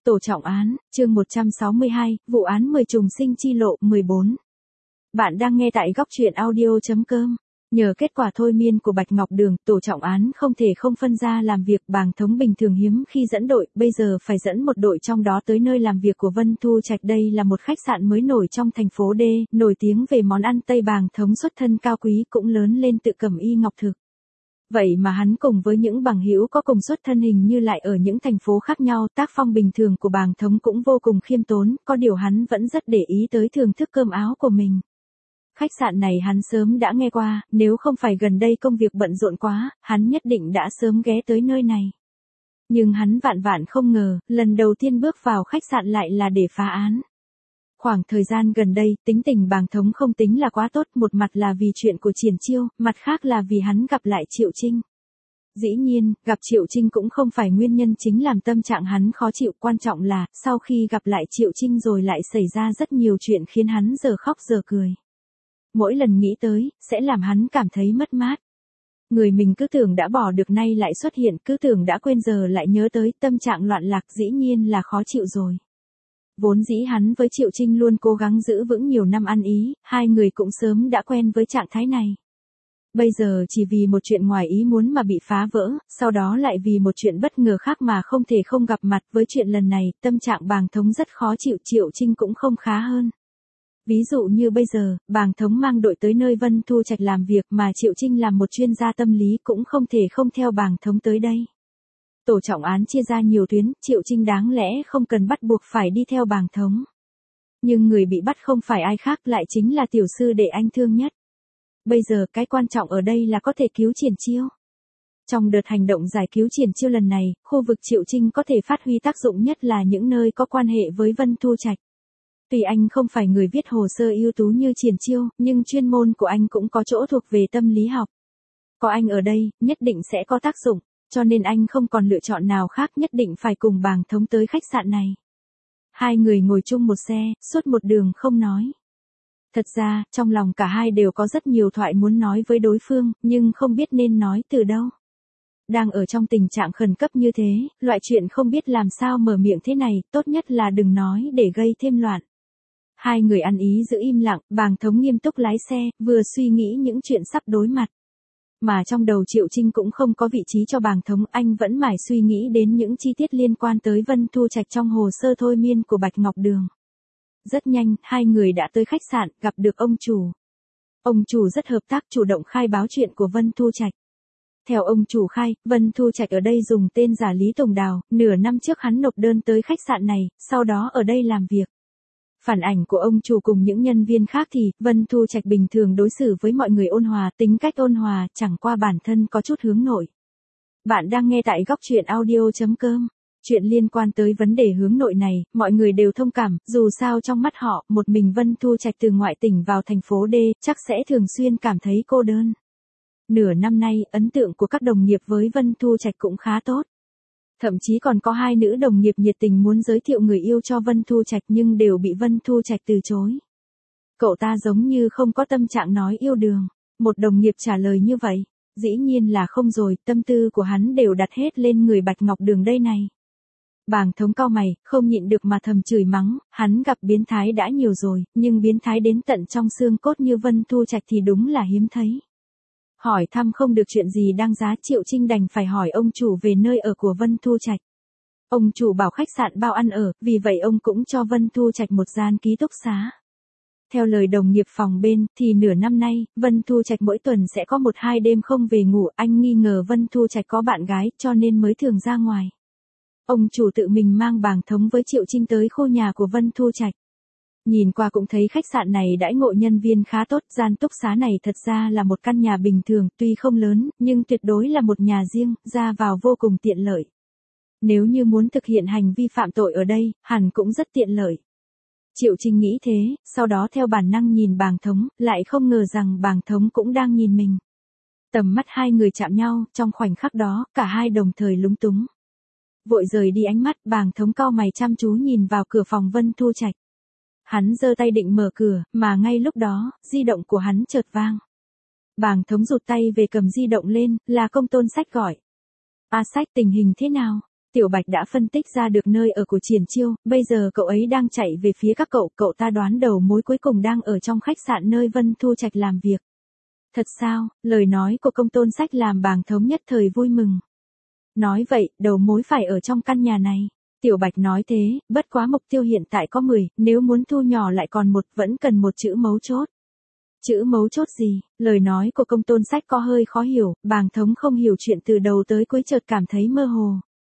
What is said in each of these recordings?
Tổ trọng án, chương 162, vụ án 10 trùng sinh chi lộ 14. Bạn đang nghe tại góc truyện audio.com. Nhờ kết quả thôi miên của Bạch Ngọc Đường, tổ trọng án không thể không phân ra làm việc. Bàng Thống bình thường hiếm khi dẫn đội, bây giờ phải dẫn một đội trong đó tới nơi làm việc của Vân Thu Trạch. Đây là một khách sạn mới nổi trong thành phố D, nổi tiếng về món ăn Tây. Bàng Thống xuất thân cao quý, cũng lớn lên tự cẩm y ngọc thực. Vậy mà hắn cùng với những bằng hữu có cùng xuất thân hình như lại ở những thành phố khác nhau. Tác phong bình thường của Bàng Thống cũng vô cùng khiêm tốn, có điều hắn vẫn rất để ý tới thưởng thức cơm áo của mình. Khách sạn này hắn sớm đã nghe qua, nếu không phải gần đây công việc bận rộn quá, hắn nhất định đã sớm ghé tới nơi này. Nhưng hắn vạn vạn không ngờ, lần đầu tiên bước vào khách sạn lại là để phá án. Khoảng thời gian gần đây, tính tình Bàng Thống không tính là quá tốt, một mặt là vì chuyện của Triển Chiêu, mặt khác là vì hắn gặp lại Triệu Trinh. Dĩ nhiên, gặp Triệu Trinh cũng không phải nguyên nhân chính làm tâm trạng hắn khó chịu, quan trọng là, sau khi gặp lại Triệu Trinh rồi lại xảy ra rất nhiều chuyện khiến hắn giờ khóc giờ cười. Mỗi lần nghĩ tới, sẽ làm hắn cảm thấy mất mát. Người mình cứ tưởng đã bỏ được nay lại xuất hiện, cứ tưởng đã quên giờ lại nhớ tới, tâm trạng loạn lạc dĩ nhiên là khó chịu rồi. Vốn dĩ hắn với Triệu Trinh luôn cố gắng giữ vững nhiều năm ăn ý, hai người cũng sớm đã quen với trạng thái này. Bây giờ chỉ vì một chuyện ngoài ý muốn mà bị phá vỡ, sau đó lại vì một chuyện bất ngờ khác mà không thể không gặp mặt. Với chuyện lần này, tâm trạng Bàng Thống rất khó chịu, Triệu Trinh cũng không khá hơn. Ví dụ như bây giờ, Bàng Thống mang đội tới nơi Vân Thu Trạch làm việc mà Triệu Trinh làm một chuyên gia tâm lý cũng không thể không theo Bàng Thống tới đây. Tổ trọng án chia ra nhiều tuyến, Triệu Trinh đáng lẽ không cần bắt buộc phải đi theo Bàng Thống. Nhưng người bị bắt không phải ai khác, lại chính là tiểu sư đệ anh thương nhất. Bây giờ cái quan trọng ở đây là có thể cứu Triển Chiêu. Trong đợt hành động giải cứu Triển Chiêu lần này, khu vực Triệu Trinh có thể phát huy tác dụng nhất là những nơi có quan hệ với Vân Thu Trạch. Tuy anh không phải người viết hồ sơ ưu tú như Triển Chiêu, nhưng chuyên môn của anh cũng có chỗ thuộc về tâm lý học. Có anh ở đây, nhất định sẽ có tác dụng, cho nên anh không còn lựa chọn nào khác, nhất định phải cùng Bàng Thống tới khách sạn này. Hai người ngồi chung một xe, suốt một đường không nói. Thật ra, trong lòng cả hai đều có rất nhiều thoại muốn nói với đối phương, nhưng không biết nên nói từ đâu. Đang ở trong tình trạng khẩn cấp như thế, loại chuyện không biết làm sao mở miệng thế này, tốt nhất là đừng nói để gây thêm loạn. Hai người ăn ý giữ im lặng, Bàng Thống nghiêm túc lái xe, vừa suy nghĩ những chuyện sắp đối mặt. Mà trong đầu Triệu Trinh cũng không có vị trí cho Bàng Thống, anh vẫn mải suy nghĩ đến những chi tiết liên quan tới Vân Thu Trạch trong hồ sơ thôi miên của Bạch Ngọc Đường. Rất nhanh, hai người đã tới khách sạn, gặp được ông chủ. Ông chủ rất hợp tác, chủ động khai báo chuyện của Vân Thu Trạch. Theo ông chủ khai, Vân Thu Trạch ở đây dùng tên giả Lý Tùng Đào, nửa năm trước hắn nộp đơn tới khách sạn này, sau đó ở đây làm việc. Phản ảnh của ông chủ cùng những nhân viên khác thì, Vân Thu Trạch bình thường đối xử với mọi người ôn hòa, tính cách ôn hòa, chẳng qua bản thân có chút hướng nội. Bạn đang nghe tại góc truyện audio.com. Chuyện liên quan tới vấn đề hướng nội này, mọi người đều thông cảm, dù sao trong mắt họ, một mình Vân Thu Trạch từ ngoại tỉnh vào thành phố D, chắc sẽ thường xuyên cảm thấy cô đơn. Nửa năm nay, ấn tượng của các đồng nghiệp với Vân Thu Trạch cũng khá tốt. Thậm chí còn có hai nữ đồng nghiệp nhiệt tình muốn giới thiệu người yêu cho Vân Thu Trạch nhưng đều bị Vân Thu Trạch từ chối. Cậu ta giống như không có tâm trạng nói yêu đương. Một đồng nghiệp trả lời như vậy. Dĩ nhiên là không rồi, tâm tư của hắn đều đặt hết lên người Bạch Ngọc Đường đây này. Bàng Thống cau mày, không nhịn được mà thầm chửi mắng, hắn gặp biến thái đã nhiều rồi, nhưng biến thái đến tận trong xương cốt như Vân Thu Trạch thì đúng là hiếm thấy. Hỏi thăm không được chuyện gì đáng giá, Triệu Trinh đành phải hỏi ông chủ về nơi ở của Vân Thu Trạch. Ông chủ bảo khách sạn bao ăn ở, vì vậy ông cũng cho Vân Thu Trạch một gian ký túc xá. Theo lời đồng nghiệp phòng bên, thì nửa năm nay, Vân Thu Trạch mỗi tuần sẽ có 1-2 đêm không về ngủ, anh nghi ngờ Vân Thu Trạch có bạn gái, cho nên mới thường ra ngoài. Ông chủ tự mình mang Bàng Thống với Triệu Trinh tới khu nhà của Vân Thu Trạch. Nhìn qua cũng thấy khách sạn này đãi ngộ nhân viên khá tốt, gian túc xá này thật ra là một căn nhà bình thường, tuy không lớn, nhưng tuyệt đối là một nhà riêng, ra vào vô cùng tiện lợi. Nếu như muốn thực hiện hành vi phạm tội ở đây, hẳn cũng rất tiện lợi. Triệu Trinh nghĩ thế, sau đó theo bản năng nhìn Bàng Thống, lại không ngờ rằng Bàng Thống cũng đang nhìn mình. Tầm mắt hai người chạm nhau, trong khoảnh khắc đó, cả hai đồng thời lúng túng. Vội rời đi ánh mắt, Bàng Thống cau mày chăm chú nhìn vào cửa phòng Vân Thu Trạch. Hắn giơ tay định mở cửa, mà ngay lúc đó, di động của hắn chợt vang. Bàng Thống rụt tay về cầm di động lên, là Công Tôn Sách gọi. A Sách, tình hình thế nào? Tiểu Bạch đã phân tích ra được nơi ở của Triển Chiêu, bây giờ cậu ấy đang chạy về phía các cậu ta đoán đầu mối cuối cùng đang ở trong khách sạn nơi Vân Thu Trạch làm việc. Thật sao? Lời nói của Công Tôn Sách làm Bàng Thống nhất thời vui mừng. Nói vậy, đầu mối phải ở trong căn nhà này. Tiểu Bạch nói thế, bất quá mục tiêu hiện tại có 10, nếu muốn thu nhỏ lại còn một, vẫn cần một chữ mấu chốt. Chữ mấu chốt gì? Lời nói của Công Tôn Sách có hơi khó hiểu, Bàng Thống không hiểu chuyện từ đầu tới cuối chợt cảm thấy mơ hồ.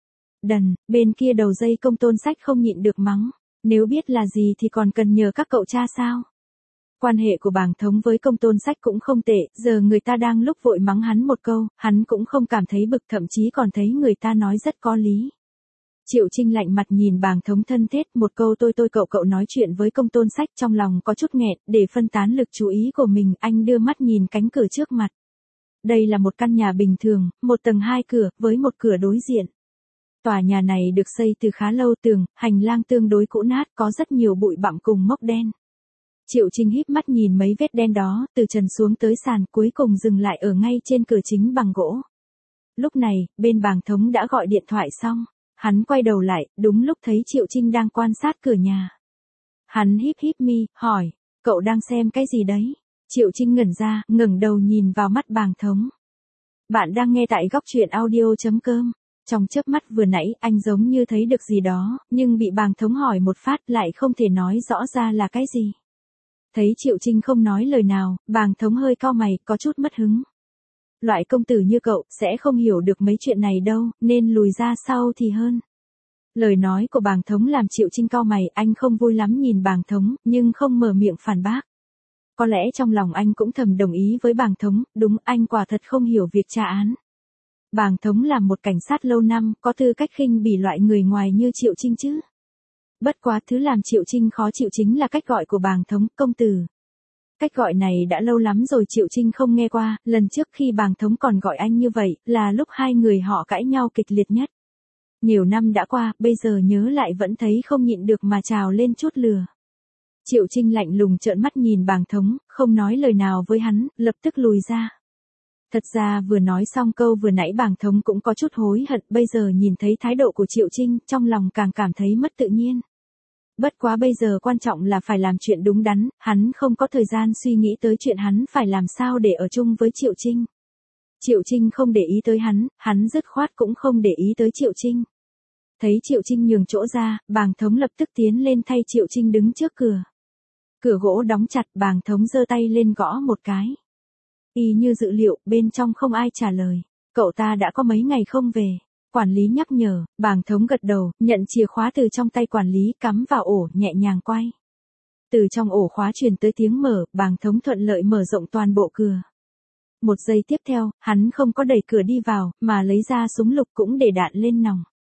Đần, bên kia đầu dây Công Tôn Sách không nhịn được mắng. Nếu biết là gì thì còn cần nhờ các cậu cha sao? Quan hệ của Bàng Thống với Công Tôn Sách cũng không tệ, giờ người ta đang lúc vội mắng hắn một câu, hắn cũng không cảm thấy bực, thậm chí còn thấy người ta nói rất có lý. Triệu Trinh lạnh mặt nhìn Bàng Thống thân thiết, một câu tôi cậu nói chuyện với Công Tôn Sách, trong lòng có chút nghẹn, để phân tán lực chú ý của mình, anh đưa mắt nhìn cánh cửa trước mặt. Đây là một căn nhà bình thường, một tầng 2 cửa, với một cửa đối diện. Tòa nhà này được xây từ khá lâu, tường, hành lang tương đối cũ nát, có rất nhiều bụi bặm cùng mốc đen. Triệu Trinh híp mắt nhìn mấy vết đen đó, từ trần xuống tới sàn, cuối cùng dừng lại ở ngay trên cửa chính bằng gỗ. Lúc này, bên Bàng Thống đã gọi điện thoại xong. Hắn quay đầu lại, đúng lúc thấy Triệu Trinh đang quan sát cửa nhà. Hắn híp mi, hỏi, cậu đang xem cái gì đấy? Triệu Trinh ngẩn ra, ngẩng đầu nhìn vào mắt Bàng Thống. Bạn đang nghe tại góc truyện audio.com. Trong chớp mắt vừa nãy, anh giống như thấy được gì đó, nhưng bị Bàng Thống hỏi một phát lại không thể nói rõ ra là cái gì. Thấy Triệu Trinh không nói lời nào, Bàng Thống hơi cau mày, có chút mất hứng. Loại công tử như cậu, sẽ không hiểu được mấy chuyện này đâu, nên lùi ra sau thì hơn. Lời nói của Bàng Thống làm Triệu Trinh cau mày, anh không vui lắm nhìn Bàng Thống, nhưng không mở miệng phản bác. Có lẽ trong lòng anh cũng thầm đồng ý với Bàng Thống, đúng, anh quả thật không hiểu việc tra án. Bàng Thống là một cảnh sát lâu năm, có tư cách khinh bỉ loại người ngoài như Triệu Trinh chứ. Bất quá thứ làm Triệu Trinh khó chịu chính là cách gọi của Bàng Thống, công tử. Cách gọi này đã lâu lắm rồi Triệu Trinh không nghe qua, lần trước khi Bàng Thống còn gọi anh như vậy, là lúc hai người họ cãi nhau kịch liệt nhất. Nhiều năm đã qua, bây giờ nhớ lại vẫn thấy không nhịn được mà trào lên chút lừa. Triệu Trinh lạnh lùng trợn mắt nhìn Bàng Thống, không nói lời nào với hắn, lập tức lùi ra. Thật ra vừa nói xong câu vừa nãy Bàng Thống cũng có chút hối hận, bây giờ nhìn thấy thái độ của Triệu Trinh, trong lòng càng cảm thấy mất tự nhiên. Bất quá bây giờ quan trọng là phải làm chuyện đúng đắn, hắn không có thời gian suy nghĩ tới chuyện hắn phải làm sao để ở chung với Triệu Trinh. Triệu Trinh không để ý tới hắn dứt khoát cũng không để ý tới Triệu Trinh. Thấy Triệu Trinh nhường chỗ ra, Bàng Thống lập tức tiến lên thay Triệu Trinh đứng trước cửa. Cửa gỗ đóng chặt, Bàng Thống giơ tay lên gõ một cái. Y như dự liệu, bên trong không ai trả lời. Cậu ta đã có mấy ngày không về. Quản lý nhắc nhở, Bàng Thống gật đầu, nhận chìa khóa từ trong tay quản lý, cắm vào ổ, nhẹ nhàng quay. Từ trong ổ khóa truyền tới tiếng mở, Bàng Thống thuận lợi mở rộng toàn bộ cửa. Một giây tiếp theo, hắn không có đẩy cửa đi vào, mà lấy ra súng lục cũng để đạn lên nòng.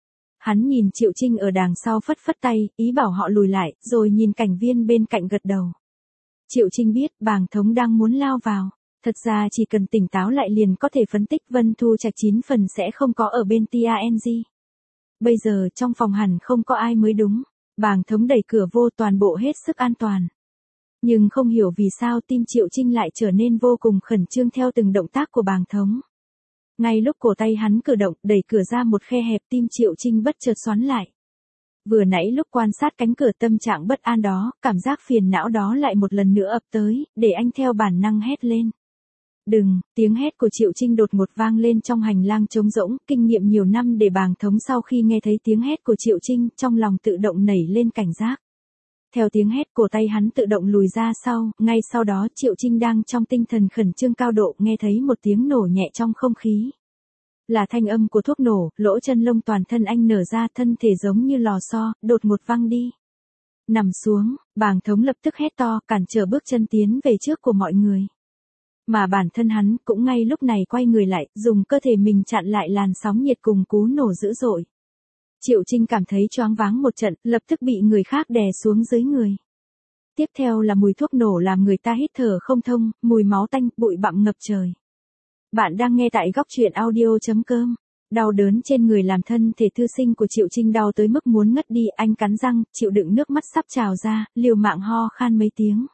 Hắn nhìn Triệu Trinh ở đằng sau phất phất tay, ý bảo họ lùi lại, rồi nhìn cảnh viên bên cạnh gật đầu. Triệu Trinh biết, Bàng Thống đang muốn lao vào. Thật ra chỉ cần tỉnh táo lại liền có thể phân tích Vân Thu Trạch 9 phần sẽ không có ở bên TANG. Bây giờ trong phòng hẳn không có ai mới đúng. Bàng Thống đẩy cửa vô, toàn bộ hết sức an toàn. Nhưng không hiểu vì sao tim Triệu Trinh lại trở nên vô cùng khẩn trương theo từng động tác của Bàng Thống. Ngay lúc cổ tay hắn cử động, đẩy cửa ra một khe hẹp, tim Triệu Trinh bất chợt xoắn lại. Vừa nãy lúc quan sát cánh cửa tâm trạng bất an đó, cảm giác phiền não đó lại một lần nữa ập tới, để anh theo bản năng hét lên. Đừng, tiếng hét của Triệu Trinh đột ngột vang lên trong hành lang trống rỗng, kinh nghiệm nhiều năm để Bàng Thống sau khi nghe thấy tiếng hét của Triệu Trinh, trong lòng tự động nảy lên cảnh giác. Theo tiếng hét, cổ tay hắn tự động lùi ra sau, ngay sau đó Triệu Trinh đang trong tinh thần khẩn trương cao độ, nghe thấy một tiếng nổ nhẹ trong không khí. Là thanh âm của thuốc nổ, lỗ chân lông toàn thân anh nở ra, thân thể giống như lò xo, đột ngột văng đi. Nằm xuống, Bàng Thống lập tức hét to, cản trở bước chân tiến về trước của mọi người. Mà bản thân hắn cũng ngay lúc này quay người lại, dùng cơ thể mình chặn lại làn sóng nhiệt cùng cú nổ dữ dội. Triệu Trinh cảm thấy choáng váng một trận, lập tức bị người khác đè xuống dưới người. Tiếp theo là mùi thuốc nổ làm người ta hít thở không thông, mùi máu tanh, bụi bặm ngập trời. Bạn đang nghe tại góc truyện audio.com. Đau đớn trên người làm thân thể thư sinh của Triệu Trinh đau tới mức muốn ngất đi, anh cắn răng, chịu đựng nước mắt sắp trào ra, liều mạng ho khan mấy tiếng.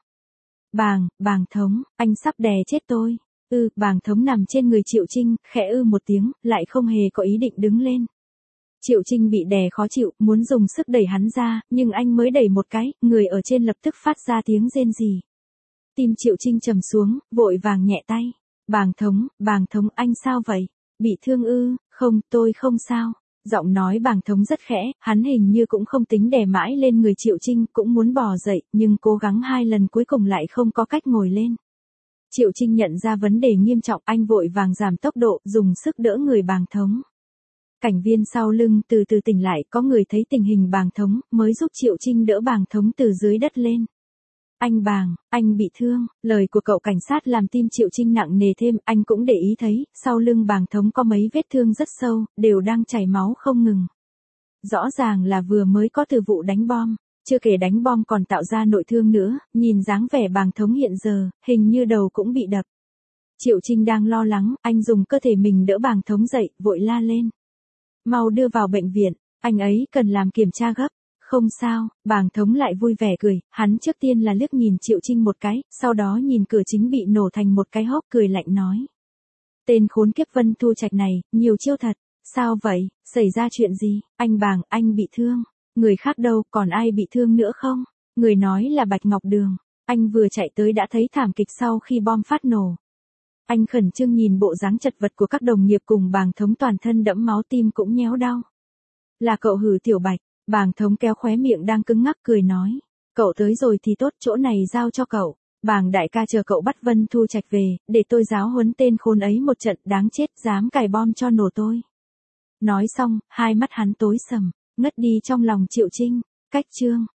Bàng Thống, anh sắp đè chết tôi. Bàng Thống nằm trên người Triệu Trinh, khẽ một tiếng, lại không hề có ý định đứng lên. Triệu Trinh bị đè khó chịu, muốn dùng sức đẩy hắn ra, nhưng anh mới đẩy một cái, người ở trên lập tức phát ra tiếng rên rỉ. Tim Triệu Trinh trầm xuống, vội vàng nhẹ tay. Bàng thống anh sao vậy? Bị thương ư? Không, tôi không sao. Giọng nói Bàng thống rất khẽ, hắn hình như cũng không tính đè mãi lên người Triệu Trinh, cũng muốn bò dậy, nhưng cố gắng 2 lần cuối cùng lại không có cách ngồi lên. Triệu Trinh nhận ra vấn đề nghiêm trọng, anh vội vàng giảm tốc độ, dùng sức đỡ người Bàng thống. Cảnh viên sau lưng từ từ tỉnh lại, có người thấy tình hình Bàng thống, mới giúp Triệu Trinh đỡ Bàng thống từ dưới đất lên. Anh bị thương, lời của cậu cảnh sát làm tim Triệu Trinh nặng nề thêm, anh cũng để ý thấy, sau lưng Bàng thống có mấy vết thương rất sâu, đều đang chảy máu không ngừng. Rõ ràng là vừa mới có từ vụ đánh bom, chưa kể đánh bom còn tạo ra nội thương nữa, nhìn dáng vẻ Bàng thống hiện giờ, hình như đầu cũng bị đập. Triệu Trinh đang lo lắng, anh dùng cơ thể mình đỡ Bàng thống dậy, vội la lên. Mau đưa vào bệnh viện, anh ấy cần làm kiểm tra gấp. Không sao, Bàng thống lại vui vẻ cười, hắn trước tiên là liếc nhìn Triệu Trinh một cái, sau đó nhìn cửa chính bị nổ thành một cái hốc cười lạnh nói. Tên khốn kiếp Vân Thu Trạch này, nhiều chiêu thật, sao vậy, xảy ra chuyện gì, anh Bàng, anh bị thương, người khác đâu, còn ai bị thương nữa không, người nói là Bạch Ngọc Đường, anh vừa chạy tới đã thấy thảm kịch sau khi bom phát nổ. Anh khẩn trương nhìn bộ dáng chật vật của các đồng nghiệp cùng Bàng thống toàn thân đẫm máu tim cũng nhéo đau. Là cậu hử Tiểu Bạch. Bàng thống kéo khóe miệng đang cứng ngắc cười nói. Cậu tới rồi thì tốt, chỗ này giao cho cậu. Bàng đại ca chờ cậu bắt Vân Thu Trạch về, để tôi giáo huấn tên khốn ấy một trận, đáng chết, dám cài bom cho nổ tôi. Nói xong, hai mắt hắn tối sầm, ngất đi trong lòng Triệu Trinh. Cách chương